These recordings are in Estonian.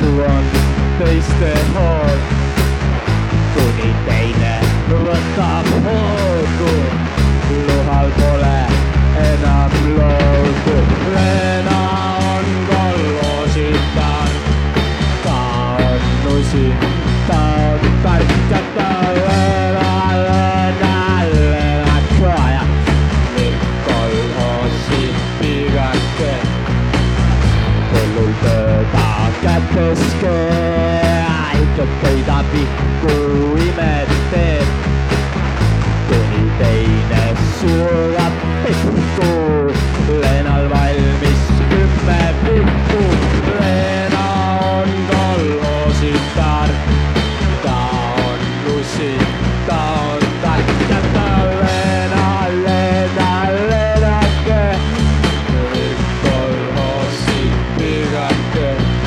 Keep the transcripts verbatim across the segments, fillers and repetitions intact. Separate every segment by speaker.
Speaker 1: on teiste hool, kuni teine võtab hoogu. Luhal pole enam loodu. Leena on kolloositar, ta on nusin, ta on tark ja ta Leena, Leena, Leena koja. Nüüd kolhoosi pigake, põllul tööda käteske, aitab köida pihku imed teeb, kuni teine surab pihku. Leenal valmis kümme pihku. Leena on kolloositar, ta on nusin, ta on tark ja ta Leena, Leena, Leenake, nüüd kolhoosi pigake.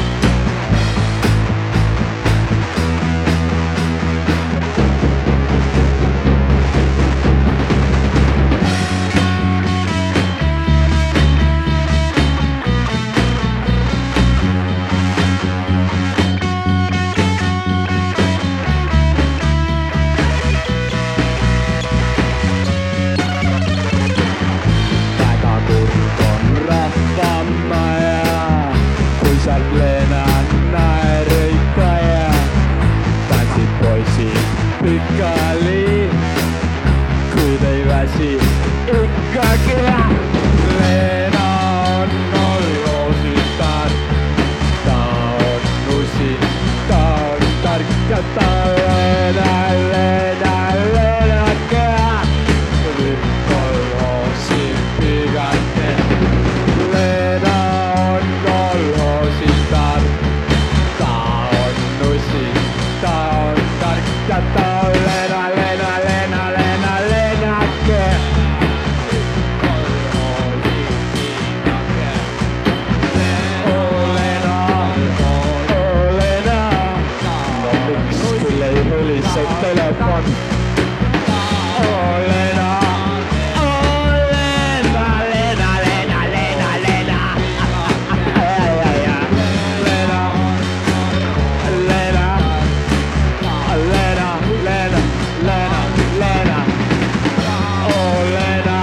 Speaker 1: Leena naerika ja tantsid poisid pikali, kuid ei väsi ikkagi. Leena on kolloositar, ta on nusin, ta on tark ja ta Leena, Leena, Leenake, nüüd kolhoosi pigake. Leena on kolhoositar, ta on nusin, ta on tark ja ta Leena, Leena, Leena, Leena, Leenake, kolhoosi pigake. Oh Leena, oh Leena, no miks küll ei helise telefon? Oh Leena, oh Leena, Leena, Leena, Leena, Leena. Leena, Leena, Leena, Leena, Leena, Leena. Oh Leena,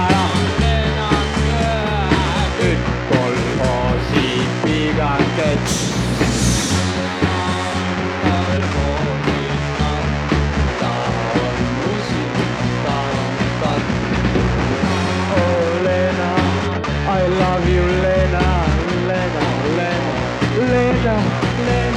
Speaker 1: nüüd kolhoosi pigake. I love you, Leena, Leena, Leena, Leena, Leena.